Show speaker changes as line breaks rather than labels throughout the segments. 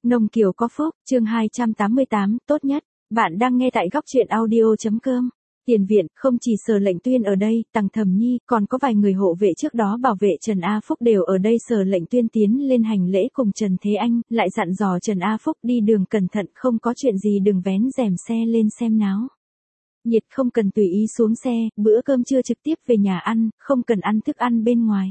Nông Kiều có phúc, chương 288, tốt nhất. Bạn đang nghe tại góc truyện audio.com. Tiền viện, không chỉ Sở Lệnh Tuyên ở đây, Tằng Thẩm Nhi, còn có vài người hộ vệ trước đó bảo vệ Trần A Phúc đều ở đây. Sở Lệnh Tuyên tiến lên hành lễ cùng Trần Thế Anh, lại dặn dò Trần A Phúc đi đường cẩn thận, không có chuyện gì đừng vén rèm xe lên xem náo nhiệt, không cần tùy ý xuống xe, bữa cơm trưa trực tiếp về nhà ăn, không cần ăn thức ăn bên ngoài.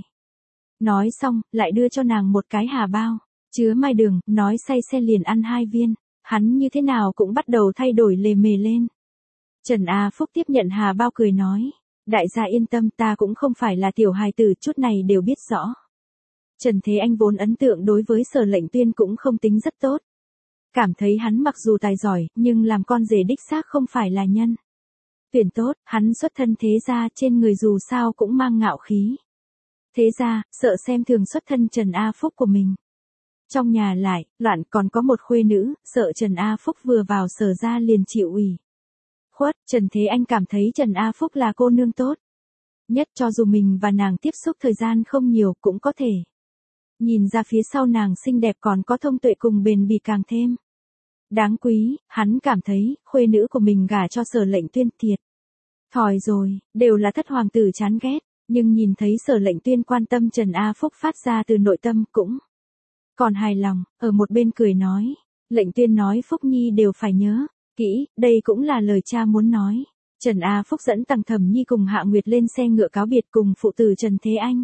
Nói xong, lại đưa cho nàng một cái hà bao chứa mai đường, nói say xe liền ăn 2 viên, hắn như thế nào cũng bắt đầu thay đổi lề mề lên. Trần A Phúc tiếp nhận hà bao cười nói, đại gia yên tâm, ta cũng không phải là tiểu hài tử, chút này đều biết rõ. Trần Thế Anh vốn ấn tượng đối với Sở Lệnh Tuyên cũng không tính rất tốt. Cảm thấy hắn mặc dù tài giỏi, nhưng làm con rể đích xác không phải là nhân tuyển tốt, hắn xuất thân thế gia, trên người dù sao cũng mang ngạo khí. Thế ra, sợ xem thường xuất thân Trần A Phúc của mình. Trong nhà lại, loạn còn có một khuê nữ, sợ Trần A Phúc vừa vào Sở ra liền chịu ủy khuất. Trần Thế Anh cảm thấy Trần A Phúc là cô nương tốt nhất, cho dù mình và nàng tiếp xúc thời gian không nhiều cũng có thể nhìn ra phía sau nàng xinh đẹp, còn có thông tuệ cùng bền bỉ càng thêm đáng quý. Hắn cảm thấy khuê nữ của mình gả cho Sở Lệnh Tuyên thiệt thòi rồi, đều là thất hoàng tử chán ghét. Nhưng nhìn thấy Sở Lệnh Tuyên quan tâm, Trần A Phúc phát ra từ nội tâm cũng còn hài lòng, ở một bên cười nói, Lệnh Tuyên nói Phúc Nhi đều phải nhớ kỹ, đây cũng là lời cha muốn nói. Trần A Phúc dẫn Tằng Thẩm Nhi cùng Hạ Nguyệt lên xe ngựa cáo biệt cùng phụ tử Trần Thế Anh.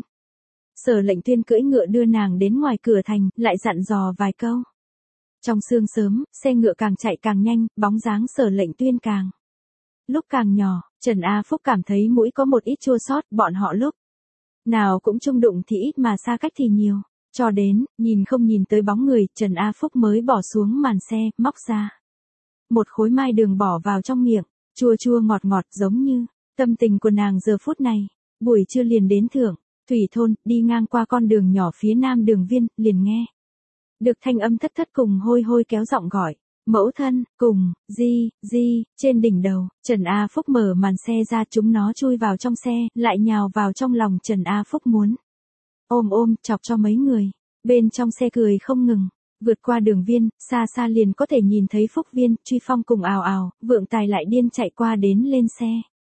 Sở Lệnh Tuyên cưỡi ngựa đưa nàng đến ngoài cửa thành, lại dặn dò vài câu. Trong sương sớm, xe ngựa càng chạy càng nhanh, bóng dáng Sở Lệnh Tuyên càng lúc càng nhỏ. Trần A Phúc cảm thấy mũi có một ít chua xót, bọn họ lúc nào cũng chung đụng thì ít mà xa cách thì nhiều. Cho đến, nhìn không nhìn tới bóng người, Trần A Phúc mới bỏ xuống màn xe, móc ra một khối mai đường bỏ vào trong miệng, chua chua ngọt ngọt giống như tâm tình của nàng giờ phút này. Buổi trưa liền đến Thượng Thủy thôn, đi ngang qua con đường nhỏ phía nam đường viên, liền nghe được thanh âm thất thất cùng hôi hôi kéo giọng gọi. Mẫu thân, cùng, di, trên đỉnh đầu, Trần A Phúc mở màn xe ra, chúng nó chui vào trong xe, lại nhào vào trong lòng Trần A Phúc muốn ôm, chọc cho mấy người bên trong xe cười không ngừng. Vượt qua đường viên, xa xa liền có thể nhìn thấy Phúc Viên, Truy Phong cùng ào ào, Vượng Tài lại điên chạy qua đến lên xe.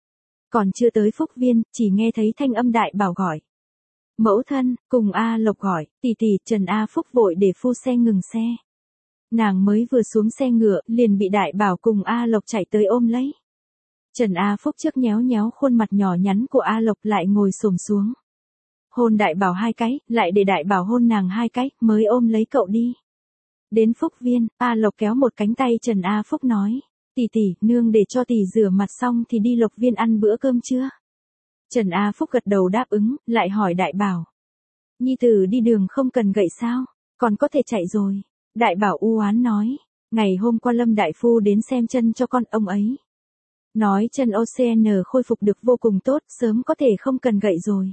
Còn chưa tới Phúc Viên, chỉ nghe thấy thanh âm Đại Bảo gọi. Mẫu thân, cùng A Lộc gọi, tỷ tỷ. Trần A Phúc vội để phu xe ngừng xe. Nàng mới vừa xuống xe ngựa, liền bị Đại Bảo cùng A Lộc chạy tới ôm lấy. Trần A Phúc trước nhéo nhéo khuôn mặt nhỏ nhắn của A Lộc, lại ngồi xổm xuống hôn Đại Bảo 2 cái, lại để Đại Bảo hôn nàng 2 cái, mới ôm lấy cậu đi. Đến Phúc Viên, A Lộc kéo một cánh tay Trần A Phúc nói, tỷ tỷ, nương để cho tỷ rửa mặt xong thì đi Lộc Viên ăn bữa cơm chưa? Trần A Phúc gật đầu đáp ứng, lại hỏi Đại Bảo, nhi tử đi đường không cần gậy sao, còn có thể chạy rồi. Đại Bảo u oán nói, ngày hôm qua Lâm Đại Phu đến xem chân cho con, ông ấy nói chân OCN khôi phục được vô cùng tốt, sớm có thể không cần gậy rồi.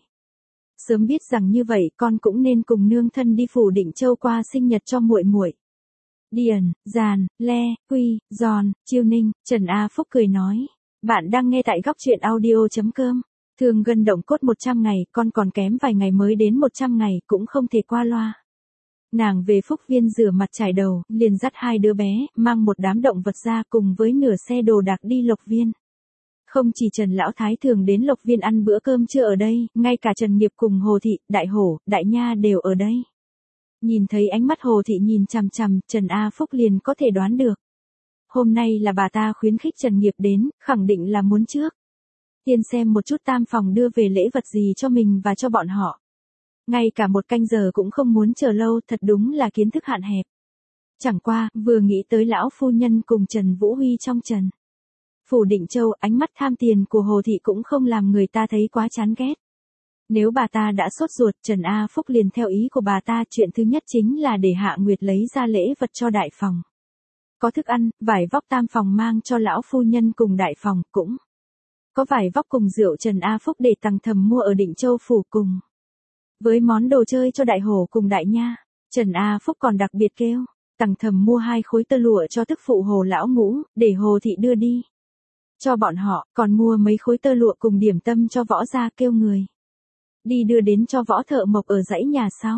Sớm biết rằng như vậy, con cũng nên cùng nương thân đi Phủ Định Châu qua sinh nhật cho muội muội. Điền, Giàn, Le, Quy, Giòn, Chiêu Ninh. Trần A Phúc cười nói, bạn đang nghe tại góc truyện audio.com. Thương gân động cốt 100 ngày, con còn kém vài ngày mới đến 100 ngày, cũng không thể qua loa. Nàng về Phúc Viên rửa mặt trải đầu, liền dắt 2 đứa bé, mang một đám động vật ra cùng với nửa xe đồ đạc đi Lộc Viên. Không chỉ Trần Lão Thái thường đến Lộc Viên ăn bữa cơm trưa ở đây, ngay cả Trần Nghiệp cùng Hồ Thị, Đại Hổ, Đại Nha đều ở đây. Nhìn thấy ánh mắt Hồ Thị nhìn chằm chằm, Trần A Phúc liền có thể đoán được. Hôm nay là bà ta khuyến khích Trần Nghiệp đến, khẳng định là muốn trước tiên xem một chút Tam phòng đưa về lễ vật gì cho mình và cho bọn họ. Ngay cả 1 canh giờ cũng không muốn chờ lâu, thật đúng là kiến thức hạn hẹp. Chẳng qua, vừa nghĩ tới lão phu nhân cùng Trần Vũ Huy trong Trần Phủ Định Châu, ánh mắt tham tiền của Hồ Thị cũng không làm người ta thấy quá chán ghét. Nếu bà ta đã sốt ruột, Trần A Phúc liền theo ý của bà ta, chuyện thứ nhất chính là để Hạ Nguyệt lấy ra lễ vật cho đại phòng. Có thức ăn, vải vóc Tam phòng mang cho lão phu nhân cùng đại phòng, cũng có vải vóc cùng rượu. Trần A Phúc để Tằng Thầm mua ở Định Châu Phủ cùng với món đồ chơi cho Đại Hổ cùng Đại Nha. Trần A Phúc còn đặc biệt kêu Tằng Thầm mua 2 khối tơ lụa cho tức phụ Hồ lão ngũ, để Hồ Thị đưa đi cho bọn họ, còn mua mấy khối tơ lụa cùng điểm tâm cho Võ gia, kêu người đi đưa đến cho Võ Thợ Mộc ở dãy nhà sau.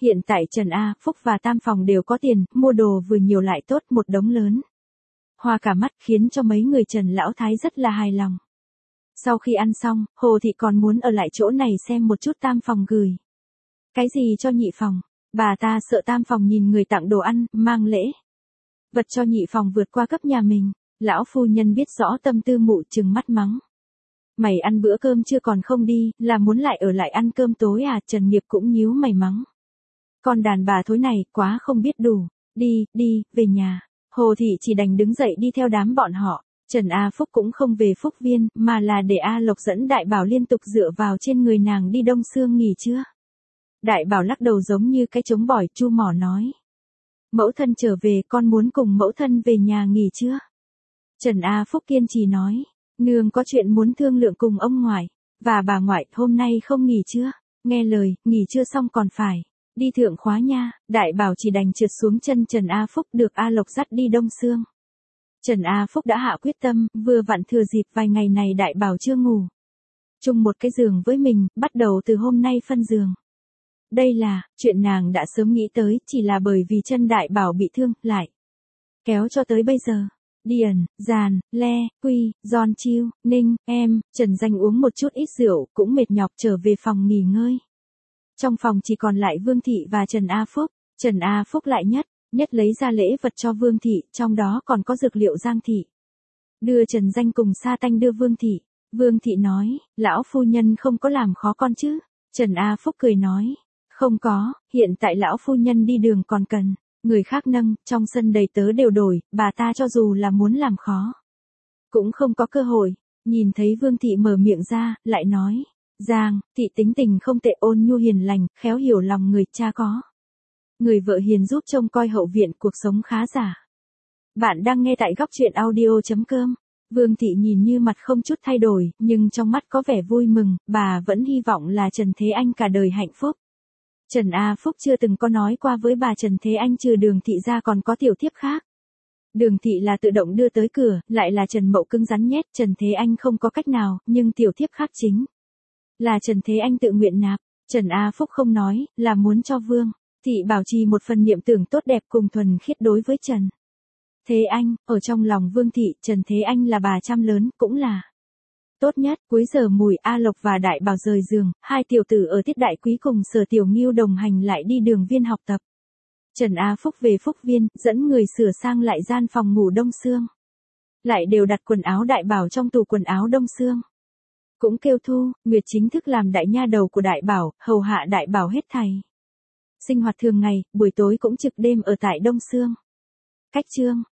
Hiện tại Trần A Phúc và Tam Phòng đều có tiền, mua đồ vừa nhiều lại tốt một đống lớn. Hoa cả mắt khiến cho mấy người Trần Lão Thái rất là hài lòng. Sau khi ăn xong, Hồ Thị còn muốn ở lại chỗ này xem một chút Tam Phòng gửi. Cái gì cho Nhị Phòng? Bà ta sợ Tam Phòng nhìn người tặng đồ ăn, mang lễ vật cho Nhị Phòng vượt qua cấp nhà mình. Lão phu nhân biết rõ tâm tư mụ, trừng mắt mắng. Mày ăn bữa cơm chưa còn không đi, là muốn lại ở lại ăn cơm tối à? Trần Nghiệp cũng nhíu mày mắng. Con đàn bà thối này, quá không biết đủ. Đi, về nhà. Hồ Thị chỉ đành đứng dậy đi theo đám bọn họ. Trần A Phúc cũng không về Phúc Viên, mà là để A Lộc dẫn Đại Bảo liên tục dựa vào trên người nàng đi Đông Sương nghỉ trưa. Đại Bảo lắc đầu giống như cái trống bỏi, chu mỏ nói. Mẫu thân trở về, con muốn cùng mẫu thân về nhà nghỉ trưa. Trần A Phúc kiên trì nói. Nương có chuyện muốn thương lượng cùng ông ngoại, và bà ngoại, hôm nay không nghỉ trưa. Nghe lời, nghỉ trưa xong còn phải đi thượng khóa nha. Đại Bảo chỉ đành trượt xuống chân Trần A Phúc, được A Lộc dắt đi Đông Sương. Trần A Phúc đã hạ quyết tâm, vừa vặn thừa dịp vài ngày này Đại Bảo chưa ngủ chung một cái giường với mình, bắt đầu từ hôm nay phân giường. Đây là chuyện nàng đã sớm nghĩ tới, chỉ là bởi vì chân Đại Bảo bị thương, lại kéo cho tới bây giờ. Điền, Giàn, Le, Quy, Giòn Chiêu, Ninh, em, Trần Danh uống một chút ít rượu, cũng mệt nhọc trở về phòng nghỉ ngơi. Trong phòng chỉ còn lại Vương Thị và Trần A Phúc. Trần A Phúc lại nhất lấy ra lễ vật cho Vương Thị, trong đó còn có dược liệu Giang Thị. Đưa Trần Danh cùng Sa Tanh đưa Vương Thị. Vương Thị nói, lão phu nhân không có làm khó con chứ? Trần A Phúc cười nói, không có, hiện tại lão phu nhân đi đường còn cần người khác nâng, trong sân đầy tớ đều đổi, bà ta cho dù là muốn làm khó cũng không có cơ hội. Nhìn thấy Vương Thị mở miệng ra, lại nói, Giang Thị tính tình không tệ, ôn nhu hiền lành, khéo hiểu lòng người, cha có người vợ hiền giúp trông coi hậu viện, cuộc sống khá giả. Bạn đang nghe tại góc truyện audio.com. Vương Thị nhìn như mặt không chút thay đổi, nhưng trong mắt có vẻ vui mừng, bà vẫn hy vọng là Trần Thế Anh cả đời hạnh phúc. Trần A Phúc chưa từng có nói qua với bà Trần Thế Anh trừ Đường Thị ra còn có tiểu thiếp khác. Đường Thị là tự động đưa tới cửa, lại là Trần Mậu cứng rắn nhét, Trần Thế Anh không có cách nào, nhưng tiểu thiếp khác chính là Trần Thế Anh tự nguyện nạp. Trần A Phúc không nói, là muốn cho Vương Thị bảo trì một phần niệm tưởng tốt đẹp cùng thuần khiết đối với Trần Thế Anh. Ở trong lòng Vương Thị, Trần Thế Anh là bà chăm lớn, cũng là tốt nhất. Cuối giờ mùi, A Lộc và Đại Bảo rời giường, hai tiểu tử ở Tiết Đại Quý cùng Sở Tiểu Nghiêu đồng hành lại đi Đường Viên học tập. Trần A Phúc về Phúc Viên, dẫn người sửa sang lại gian phòng ngủ Đông Sương. Lại đều đặt quần áo Đại Bảo trong tủ quần áo Đông Sương. Cũng kêu Thu, Nguyệt chính thức làm đại nha đầu của Đại Bảo, hầu hạ Đại Bảo hết thảy sinh hoạt thường ngày, buổi tối cũng trực đêm ở tại Đông Sương. Cách chương